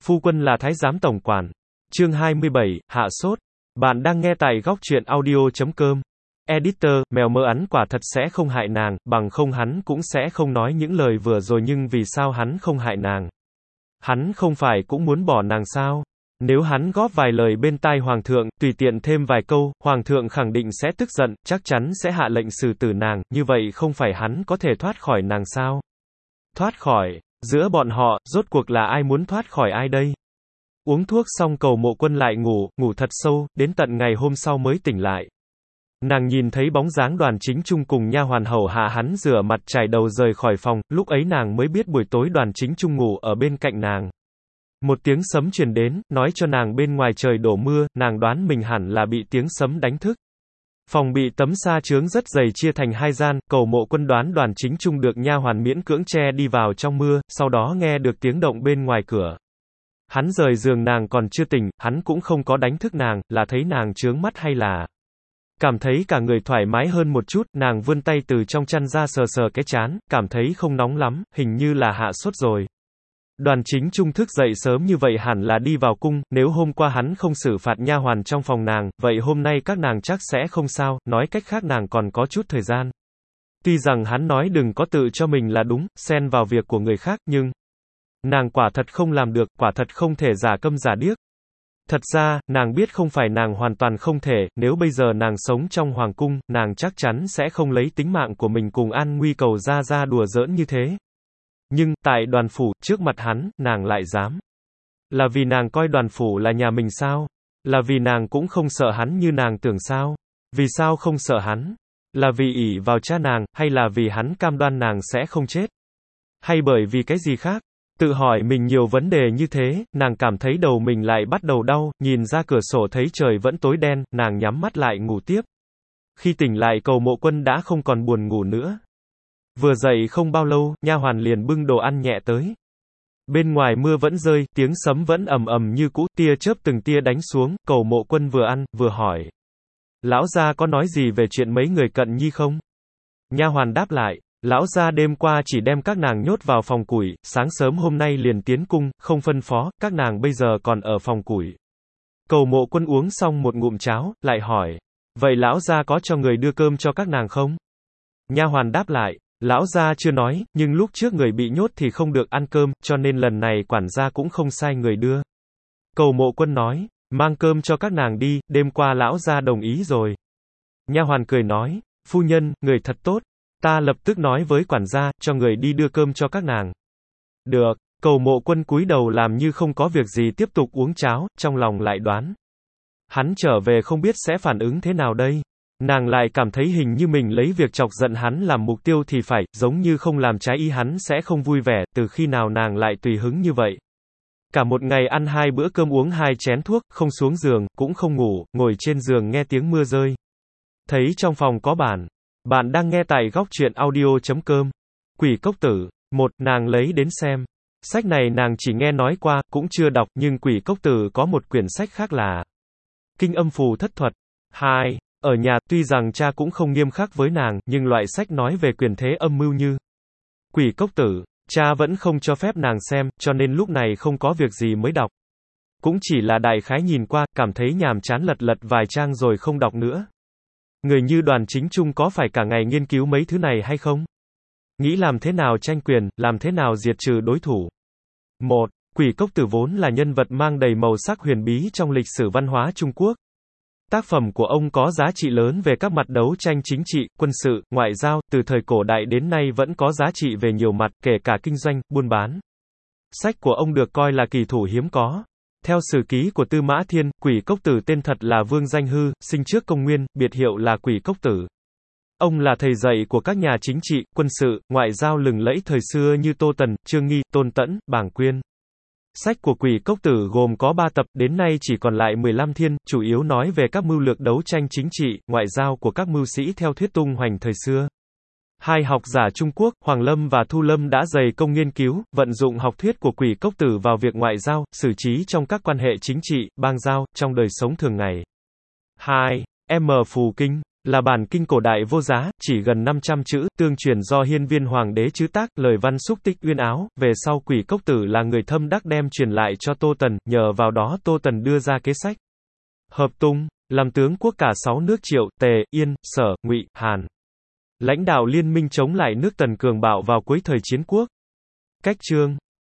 Phu quân là thái giám tổng quản. Chương 27, hạ sốt. Bạn đang nghe tại góc truyện audio.com. Editor, mèo mơ ắn quả thật sẽ không hại nàng, bằng không hắn cũng sẽ không nói những lời vừa rồi, nhưng vì sao hắn không hại nàng? Hắn không phải cũng muốn bỏ nàng sao? Nếu hắn góp vài lời bên tai hoàng thượng, tùy tiện thêm vài câu, hoàng thượng khẳng định sẽ tức giận, chắc chắn sẽ hạ lệnh xử tử nàng, như vậy không phải hắn có thể thoát khỏi nàng sao? Thoát khỏi, giữa bọn họ, rốt cuộc là ai muốn thoát khỏi ai đây? Uống thuốc xong Cầu Mộ Quân lại ngủ thật sâu, đến tận ngày hôm sau mới tỉnh lại. Nàng nhìn thấy bóng dáng Đoàn Chính Trung cùng nha hoàn hầu hạ hắn rửa mặt chải đầu rời khỏi phòng, lúc ấy nàng mới biết buổi tối Đoàn Chính Trung ngủ ở bên cạnh nàng. Một tiếng sấm truyền đến, nói cho nàng bên ngoài trời đổ mưa, nàng đoán mình hẳn là bị tiếng sấm đánh thức. Phòng bị tấm sa chướng rất dày chia thành hai gian, Cầu Mộ Quân đoán Đoàn Chính Trung được nha hoàn miễn cưỡng che đi vào trong mưa, sau đó nghe được tiếng động bên ngoài cửa. Hắn rời giường nàng còn chưa tỉnh, hắn cũng không có đánh thức nàng, là thấy nàng chướng mắt hay là cảm thấy cả người thoải mái hơn một chút, nàng vươn tay từ trong chăn ra sờ sờ cái trán, cảm thấy không nóng lắm, hình như là hạ sốt rồi. Đoàn Chính Trung thức dậy sớm như vậy hẳn là đi vào cung, nếu hôm qua hắn không xử phạt nha hoàn trong phòng nàng, vậy hôm nay các nàng chắc sẽ không sao, nói cách khác nàng còn có chút thời gian. Tuy rằng hắn nói đừng có tự cho mình là đúng, xen vào việc của người khác, nhưng nàng quả thật không làm được, quả thật không thể giả câm giả điếc. Thật ra, nàng biết không phải nàng hoàn toàn không thể, nếu bây giờ nàng sống trong hoàng cung, nàng chắc chắn sẽ không lấy tính mạng của mình cùng an nguy Cầu ra đùa giỡn như thế. Nhưng, tại Đoàn phủ, trước mặt hắn, nàng lại dám. Là vì nàng coi Đoàn phủ là nhà mình sao? Là vì nàng cũng không sợ hắn như nàng tưởng sao? Vì sao không sợ hắn? Là vì ỷ vào cha nàng, hay là vì hắn cam đoan nàng sẽ không chết? Hay bởi vì cái gì khác? Tự hỏi mình nhiều vấn đề như thế, nàng cảm thấy đầu mình lại bắt đầu đau, nhìn ra cửa sổ thấy trời vẫn tối đen, nàng nhắm mắt lại ngủ tiếp. Khi tỉnh lại Cầu Mộ Quân đã không còn buồn ngủ nữa. Vừa dậy không bao lâu, nha hoàn liền bưng đồ ăn nhẹ tới. Bên ngoài mưa vẫn rơi, tiếng sấm vẫn ầm ầm như cũ, tia chớp từng tia đánh xuống, Cầu Mộ Quân vừa ăn, vừa hỏi. Lão gia có nói gì về chuyện mấy người Cận Nhi không? Nha hoàn đáp lại. Lão gia đêm qua chỉ đem các nàng nhốt vào phòng củi, sáng sớm hôm nay liền tiến cung, không phân phó, các nàng bây giờ còn ở phòng củi. Cầu Mộ Quân uống xong một ngụm cháo, lại hỏi. Vậy lão gia có cho người đưa cơm cho các nàng không? Nha hoàn đáp lại. Lão gia chưa nói, nhưng lúc trước người bị nhốt thì không được ăn cơm, cho nên lần này quản gia cũng không sai người đưa. Cầu Mộ Quân nói. Mang cơm cho các nàng đi, đêm qua lão gia đồng ý rồi. Nha hoàn cười nói. Phu nhân, người thật tốt. Ta lập tức nói với quản gia, cho người đi đưa cơm cho các nàng. Được, Cầu Mộ Quân cúi đầu làm như không có việc gì tiếp tục uống cháo, trong lòng lại đoán. Hắn trở về không biết sẽ phản ứng thế nào đây. Nàng lại cảm thấy hình như mình lấy việc chọc giận hắn làm mục tiêu thì phải, giống như không làm trái ý hắn sẽ không vui vẻ, từ khi nào nàng lại tùy hứng như vậy. Cả một ngày ăn 2 bữa cơm uống 2 chén thuốc, không xuống giường, cũng không ngủ, ngồi trên giường nghe tiếng mưa rơi. Thấy trong phòng có bản. Bạn đang nghe tại góc truyện audio.com. Quỷ Cốc Tử. Nàng lấy đến xem. Sách này nàng chỉ nghe nói qua, cũng chưa đọc, nhưng Quỷ Cốc Tử có một quyển sách khác là Kinh Âm Phù Thất Thuật. 2. Ở nhà, tuy rằng cha cũng không nghiêm khắc với nàng, nhưng loại sách nói về quyền thế âm mưu như Quỷ Cốc Tử, cha vẫn không cho phép nàng xem, cho nên lúc này không có việc gì mới đọc. Cũng chỉ là đại khái nhìn qua, cảm thấy nhàm chán lật vài trang rồi không đọc nữa. Người như Đoàn Chính Trung có phải cả ngày nghiên cứu mấy thứ này hay không? Nghĩ làm thế nào tranh quyền, làm thế nào diệt trừ đối thủ. 1. Quỷ Cốc Tử vốn là nhân vật mang đầy màu sắc huyền bí trong lịch sử văn hóa Trung Quốc. Tác phẩm của ông có giá trị lớn về các mặt đấu tranh chính trị, quân sự, ngoại giao, từ thời cổ đại đến nay vẫn có giá trị về nhiều mặt, kể cả kinh doanh, buôn bán. Sách của ông được coi là kỳ thủ hiếm có. Theo sử ký của Tư Mã Thiên, Quỷ Cốc Tử tên thật là Vương Danh Hư, sinh trước công nguyên, biệt hiệu là Quỷ Cốc Tử. Ông là thầy dạy của các nhà chính trị, quân sự, ngoại giao lừng lẫy thời xưa như Tô Tần, Trương Nghi, Tôn Tẫn, Bàng Quyên. Sách của Quỷ Cốc Tử gồm có 3 tập, đến nay chỉ còn lại 15 thiên, chủ yếu nói về các mưu lược đấu tranh chính trị, ngoại giao của các mưu sĩ theo thuyết tung hoành thời xưa. Hai học giả Trung Quốc, Hoàng Lâm và Thu Lâm đã dày công nghiên cứu, vận dụng học thuyết của Quỷ Cốc Tử vào việc ngoại giao, xử trí trong các quan hệ chính trị, bang giao, trong đời sống thường ngày. 2. M. Phù Kinh. là bản kinh cổ đại vô giá, chỉ gần 500 chữ, tương truyền do hiên viên hoàng đế chứ tác, lời văn xúc tích uyên áo, về sau Quỷ Cốc Tử là người thâm đắc đem truyền lại cho Tô Tần, nhờ vào đó Tô Tần đưa ra kế sách hợp tung, làm tướng quốc cả 6 nước Triệu, Tề, Yên, Sở, Ngụy, Hàn. Lãnh đạo liên minh chống lại nước Tần cường bạo vào cuối thời chiến quốc. Cách chương